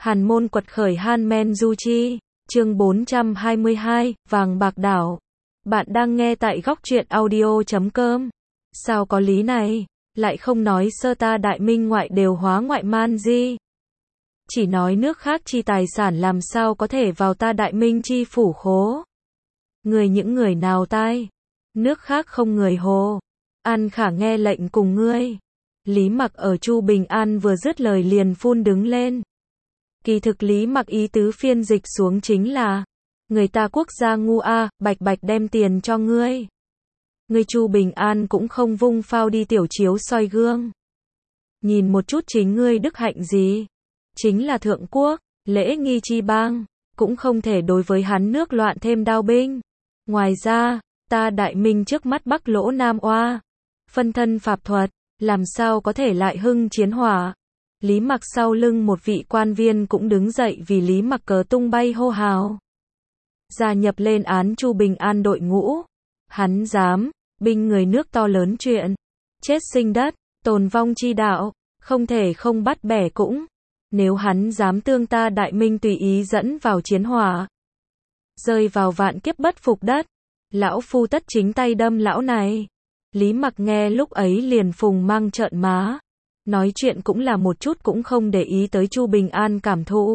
Hàn môn quật khởi Han Men Du Chi, chương 422, vàng bạc đảo. Bạn đang nghe tại góc truyện audio.com. Sao có lý này, lại không nói sơ ta đại minh ngoại đều hóa ngoại man di. Chỉ nói nước khác chi tài sản làm sao có thể vào ta đại minh chi phủ khố. Những người nào tai, nước khác không người hồ. An Khả nghe lệnh cùng ngươi. Lý Mặc ở Chu Bình An vừa dứt lời liền phun đứng lên. Kỳ thực Lý Mặc ý tứ phiên dịch xuống chính là, người ta quốc gia ngu a, bạch bạch đem tiền cho ngươi. Ngươi Chu Bình An cũng không vung phao đi tiểu chiếu soi gương. Nhìn một chút chính ngươi đức hạnh gì? Chính là thượng quốc, lễ nghi chi bang, cũng không thể đối với hắn nước loạn thêm đao binh. Ngoài ra, ta đại minh trước mắt Bắc Lỗ Nam Oa, phân thân pháp thuật, làm sao có thể lại hưng chiến hỏa. Lý Mặc sau lưng một vị quan viên cũng đứng dậy vì Lý Mặc cờ tung bay hô hào. Gia nhập lên án Chu Bình An đội ngũ. Hắn dám, binh người nước to lớn chuyện. Chết sinh đất, tồn vong chi đạo, không thể không bắt bẻ cũng. Nếu hắn dám tương ta đại minh tùy ý dẫn vào chiến hỏa, rơi vào vạn kiếp bất phục đất, lão phu tất chính tay đâm lão này. Lý Mặc nghe lúc ấy liền phùng mang trợn má. Nói chuyện cũng là một chút cũng không để ý tới Chu Bình An cảm thụ.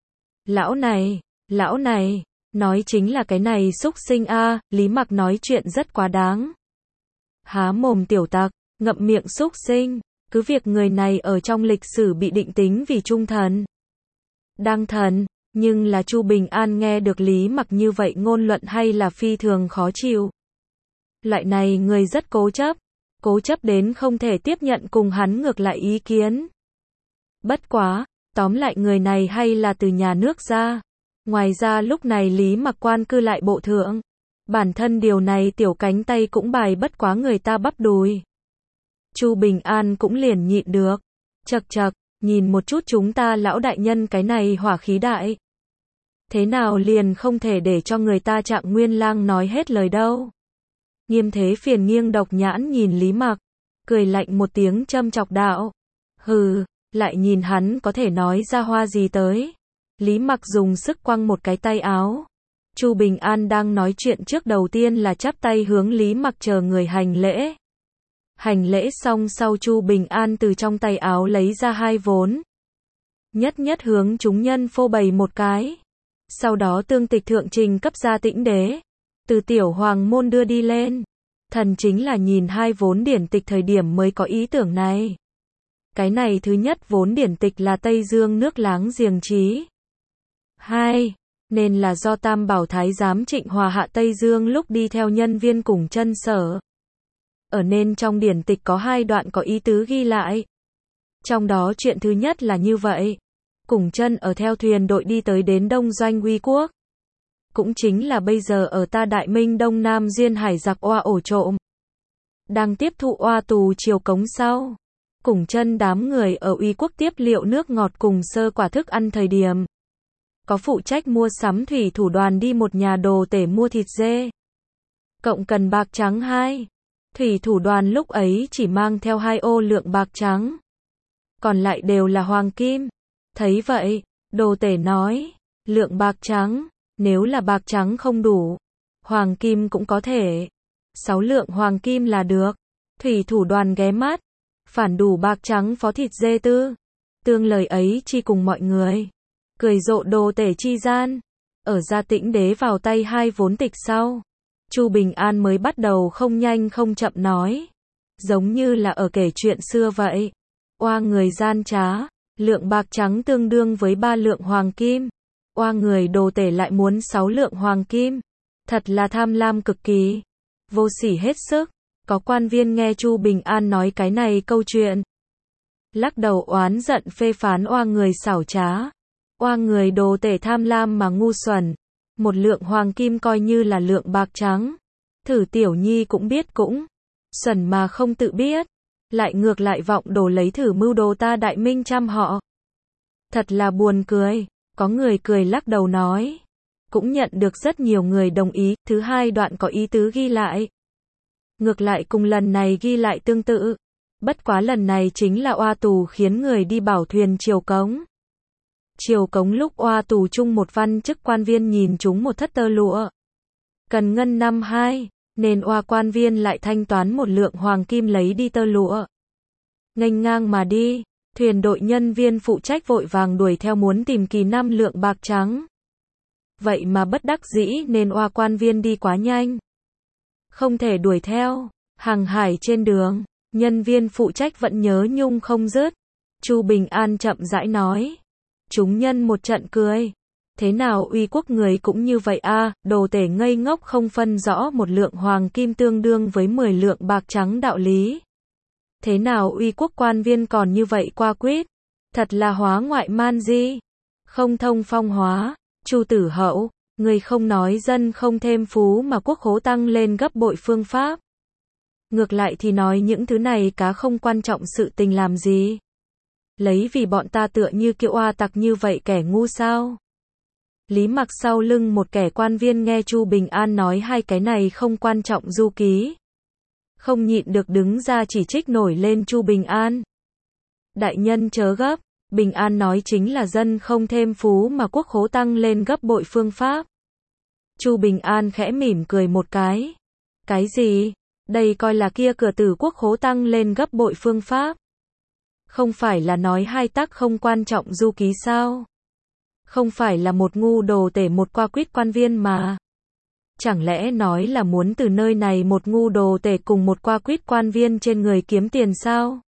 Lão này, nói chính là cái này xúc sinh a. Lý Mặc nói chuyện rất quá đáng. Há mồm tiểu tặc, ngậm miệng xúc sinh, cứ việc người này ở trong lịch sử bị định tính vì trung thần. Đang thần, nhưng là Chu Bình An nghe được Lý Mặc như vậy ngôn luận hay là phi thường khó chịu. Loại này người rất cố chấp đến không thể tiếp nhận cùng hắn ngược lại ý kiến. Bất quá, tóm lại người này hay là từ nhà nước ra. Ngoài ra lúc này Lý Mặc quan cư lại bộ thượng. Bản thân điều này tiểu cánh tay cũng bài bất quá người ta bắp đùi. Chu Bình An cũng liền nhịn được. Chậc, nhìn một chút chúng ta lão đại nhân cái này hỏa khí đại. Thế nào liền không thể để cho người ta Trạng Nguyên Lang nói hết lời đâu. Nghiêm Thế Phiền nghiêng độc nhãn nhìn Lý Mặc, cười lạnh một tiếng châm chọc đạo. Hừ, lại nhìn hắn có thể nói ra hoa gì tới. Lý Mặc dùng sức quăng một cái tay áo. Chu Bình An đang nói chuyện trước đầu tiên là chắp tay hướng Lý Mặc chờ người hành lễ. Hành lễ xong sau Chu Bình An từ trong tay áo lấy ra hai vốn. Nhất hướng chúng nhân phô bày một cái. Sau đó tương tịch thượng trình cấp ra Tĩnh Đế. Từ tiểu hoàng môn đưa đi lên. Thần chính là nhìn hai vốn điển tịch thời điểm mới có ý tưởng này. Cái này thứ nhất vốn điển tịch là Tây Dương nước láng giềng chí. 2. Nên là do Tam Bảo Thái giám Trịnh Hòa hạ Tây Dương lúc đi theo nhân viên Cùng Chân sở. Ở nên trong điển tịch có hai đoạn có ý tứ ghi lại. Trong đó chuyện thứ nhất là như vậy. Cùng Chân ở theo thuyền đội đi tới đến Đông Doanh Uy Quốc. Cũng chính là bây giờ ở ta đại minh Đông Nam duyên hải giặc oa ổ trộm. Đang tiếp thụ oa tù triều cống sau. Cùng Chân đám người ở Uy Quốc tiếp liệu nước ngọt cùng sơ quả thức ăn thời điểm. Có phụ trách mua sắm thủy thủ đoàn đi một nhà đồ tể mua thịt dê. Cộng cần bạc trắng 2. Thủy thủ đoàn lúc ấy chỉ mang theo 2 ô lượng bạc trắng. Còn lại đều là hoàng kim. Thấy vậy, đồ tể nói, lượng bạc trắng, nếu là bạc trắng không đủ, hoàng kim cũng có thể. 6 lượng hoàng kim là được. Thủy thủ đoàn ghé mắt, phản đủ bạc trắng phó thịt dê tư. Tương lời ấy chi cùng mọi người. Cười rộ đồ tể chi gian. Ở ra Tĩnh Đế vào tay hai vốn tịch sau. Chu Bình An mới bắt đầu không nhanh không chậm nói. Giống như là ở kể chuyện xưa vậy. Oa người gian trá, lượng bạc trắng tương đương với 3 lượng hoàng kim. Oa người đồ tể lại muốn 6 lượng hoàng kim. Thật là tham lam cực kỳ. Vô sỉ hết sức. Có quan viên nghe Chu Bình An nói cái này câu chuyện. Lắc đầu oán giận phê phán oa người xảo trá. Oa người đồ tể tham lam mà ngu xuẩn. 1 lượng hoàng kim coi như là lượng bạc trắng. Thử tiểu nhi cũng biết cũng. Xuẩn mà không tự biết. Lại ngược lại vọng đồ lấy thử mưu đồ ta đại minh trăm họ. Thật là buồn cười. Có người cười lắc đầu nói. Cũng nhận được rất nhiều người đồng ý. Thứ hai đoạn có ý tứ ghi lại. Ngược lại cùng lần này ghi lại tương tự. Bất quá lần này chính là oa tù khiến người đi bảo thuyền triều cống. Triều Cống lúc oa tù chung một văn chức quan viên nhìn chúng một thất tơ lụa. Cần ngân năm 2, nên oa quan viên lại thanh toán một lượng hoàng kim lấy đi tơ lụa. Nghênh ngang mà đi, thuyền đội nhân viên phụ trách vội vàng đuổi theo muốn tìm kỳ 5 lượng bạc trắng. Vậy mà bất đắc dĩ nên oa quan viên đi quá nhanh. Không thể đuổi theo, hàng hải trên đường, nhân viên phụ trách vẫn nhớ nhung không dứt. Chu Bình An chậm rãi nói. Chúng nhân một trận cười. Thế nào uy quốc người cũng như vậy a, đồ tể ngây ngốc không phân rõ một lượng hoàng kim tương đương với 10 lượng bạc trắng đạo lý. Thế nào uy quốc quan viên còn như vậy qua quýt. Thật là hóa ngoại man di. Không thông phong hóa. Chu Tử Hậu, người không nói dân không thêm phú mà quốc khố tăng lên gấp bội phương pháp. Ngược lại thì nói những thứ này cá không quan trọng sự tình làm gì. Lấy vì bọn ta tựa như kiệu oa tặc như vậy kẻ ngu sao. Lý Mặc sau lưng một kẻ quan viên nghe Chu Bình An nói hai cái này không quan trọng du ký. Không nhịn được đứng ra chỉ trích nổi lên Chu Bình An. Đại nhân chớ gấp, Bình An nói chính là dân không thêm phú mà quốc khố tăng lên gấp bội phương pháp. Chu Bình An khẽ mỉm cười một cái. Cái gì? Đây coi là kia cửa tử quốc khố tăng lên gấp bội phương pháp. Không phải là nói hai tắc không quan trọng du ký sao? Không phải là một ngu đồ tể một qua quýt quan viên mà. Chẳng lẽ nói là muốn từ nơi này một ngu đồ tể cùng một qua quýt quan viên trên người kiếm tiền sao?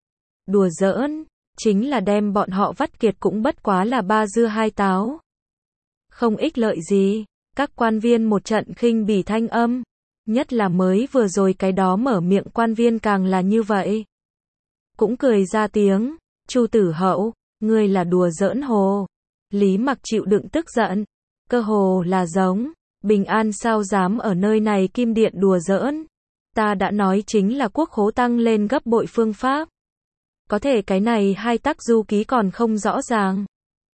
Đùa giỡn, chính là đem bọn họ vắt kiệt cũng bất quá là ba dưa hai táo. Không ích lợi gì, các quan viên một trận khinh bỉ thanh âm. Nhất là mới vừa rồi cái đó mở miệng quan viên càng là như vậy. Cũng cười ra tiếng, Chu Tử Hậu, ngươi là đùa giỡn hồ. Lý Mặc chịu đựng tức giận, cơ hồ là giống, Bình An sao dám ở nơi này kim điện đùa giỡn. Ta đã nói chính là quốc khố tăng lên gấp bội phương pháp. Có thể cái này hai tắc du ký còn không rõ ràng.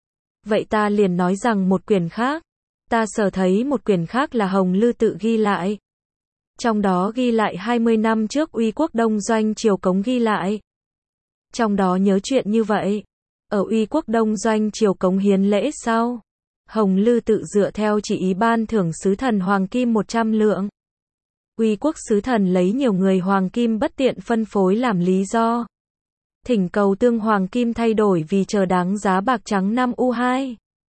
Vậy ta liền nói rằng một quyển khác. Ta sở thấy một quyển khác là Hồng Lư tự ghi lại. Trong đó ghi lại 20 năm trước uy quốc đông doanh Triều Cống ghi lại. Trong đó nhớ chuyện như vậy. Ở uy quốc đông doanh Triều Cống hiến lễ sau. Hồng Lư tự dựa theo chỉ ý ban thưởng sứ thần hoàng kim 100 lượng. Uy quốc sứ thần lấy nhiều người hoàng kim bất tiện phân phối làm lý do. Thỉnh cầu tương hoàng kim thay đổi vì chờ đáng giá bạc trắng 5 U2.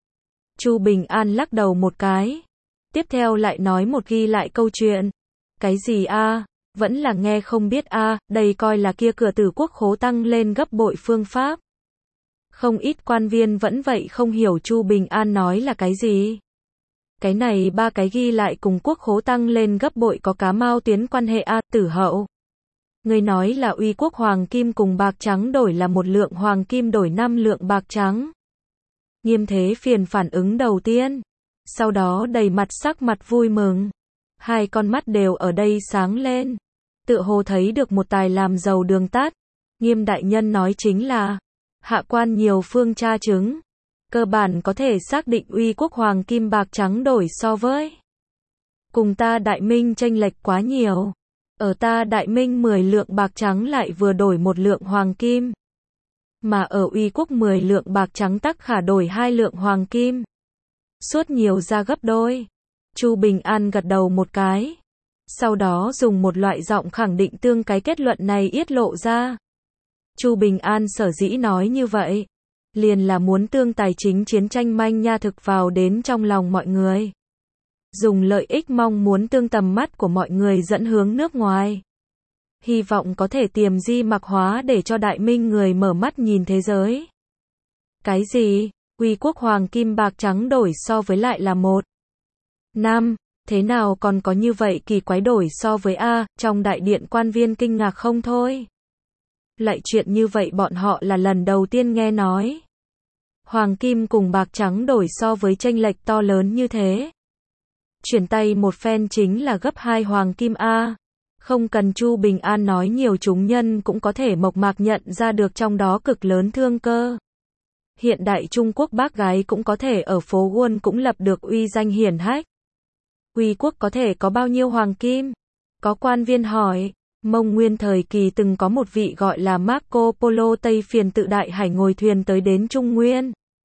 Chu Bình An lắc đầu một cái. Tiếp theo lại nói một ghi lại câu chuyện. Cái gì a? Vẫn là nghe không biết a, đây coi là kia cửa tử quốc khố tăng lên gấp bội phương pháp. Không ít quan viên vẫn vậy không hiểu Chu Bình An nói là cái gì. Cái này ba cái ghi lại cùng quốc khố tăng lên gấp bội có cá mao tuyến quan hệ a, Tử Hậu. Người nói là uy quốc hoàng kim cùng bạc trắng đổi là một lượng hoàng kim đổi 5 lượng bạc trắng. Nghiêm Thế Phiền phản ứng đầu tiên. Sau đó đầy mặt sắc mặt vui mừng. Hai con mắt đều ở đây sáng lên. Tựa hồ thấy được một tài làm giàu đường tắt. Nghiêm đại nhân nói chính là hạ quan nhiều phương tra chứng. Cơ bản có thể xác định uy quốc hoàng kim bạc trắng đổi so với cùng ta Đại Minh chênh lệch quá nhiều. Ở ta Đại Minh 10 lượng bạc trắng lại vừa đổi 1 lượng hoàng kim. Mà ở uy quốc 10 lượng bạc trắng tắc khả đổi 2 lượng hoàng kim. Suốt nhiều ra gấp đôi. Chu Bình An gật đầu một cái. Sau đó dùng một loại giọng khẳng định tương cái kết luận này yết lộ ra. Chu Bình An sở dĩ nói như vậy. Liền là muốn tương tài chính chiến tranh manh nha thực vào đến trong lòng mọi người. Dùng lợi ích mong muốn tương tầm mắt của mọi người dẫn hướng nước ngoài. Hy vọng có thể tiềm di mặc hóa để cho Đại Minh người mở mắt nhìn thế giới. Cái gì? Uy quốc hoàng kim bạc trắng đổi so với lại là 1 năm, thế nào còn có như vậy kỳ quái đổi so với a, trong đại điện quan viên kinh ngạc không thôi. Lại chuyện như vậy bọn họ là lần đầu tiên nghe nói. Hoàng kim cùng bạc trắng đổi so với chênh lệch to lớn như thế. Chuyển tay một phen chính là gấp 2 hoàng kim a. Không cần Chu Bình An nói nhiều chúng nhân cũng có thể mộc mạc nhận ra được trong đó cực lớn thương cơ. Hiện đại Trung Quốc bác gái cũng có thể ở phố Wall cũng lập được uy danh hiển hách. Uy quốc có thể có bao nhiêu hoàng kim? Có quan viên hỏi. Mông Nguyên thời kỳ từng có một vị gọi là Marco Polo Tây phiền tự đại hải ngồi thuyền tới đến Trung Nguyên.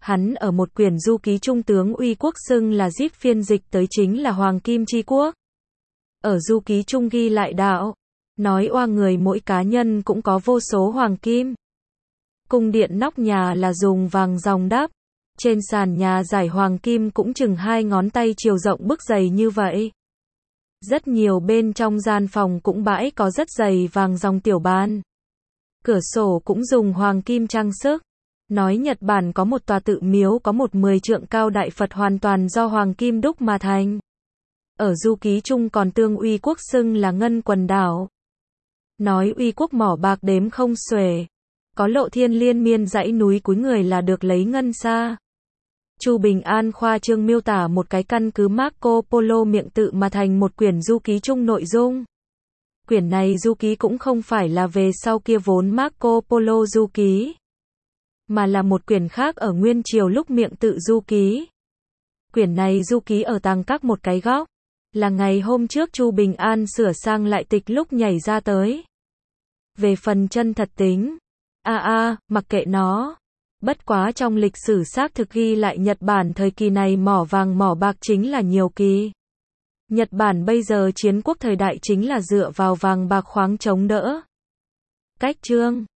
Hắn ở một quyển du ký trung tướng Uy Quốc xưng là Zip phiên dịch tới chính là Hoàng Kim Chi Quốc. Ở du ký trung ghi lại đạo, nói oa người mỗi cá nhân cũng có vô số hoàng kim. Cung điện nóc nhà là dùng vàng ròng đắp. Trên sàn nhà giải hoàng kim cũng chừng 2 ngón tay chiều rộng bức dày như vậy. Rất nhiều bên trong gian phòng cũng bãi có rất dày vàng ròng tiểu bàn. Cửa sổ cũng dùng hoàng kim trang sức. Nói Nhật Bản có một tòa tự miếu có một 10 trượng cao đại Phật hoàn toàn do hoàng kim đúc mà thành. Ở du ký trung còn tương Uy Quốc xưng là Ngân Quần Đảo. Nói Uy Quốc mỏ bạc đếm không xuể. Có lộ thiên liên miên dãy núi cuối người là được lấy ngân xa. Chu Bình An khoa trương miêu tả một cái căn cứ Marco Polo miệng tự mà thành một quyển du ký chung nội dung. Quyển này du ký cũng không phải là về sau kia vốn Marco Polo du ký, mà là một quyển khác ở nguyên triều lúc miệng tự du ký. Quyển này du ký ở tàng các một cái góc, là ngày hôm trước Chu Bình An sửa sang lại tịch lúc nhảy ra tới. Về phần chân thật tính, mặc kệ nó. Bất quá trong lịch sử xác thực ghi lại Nhật Bản thời kỳ này mỏ vàng mỏ bạc chính là nhiều kỳ. Nhật Bản bây giờ chiến quốc thời đại chính là dựa vào vàng bạc khoáng chống đỡ. Cách chương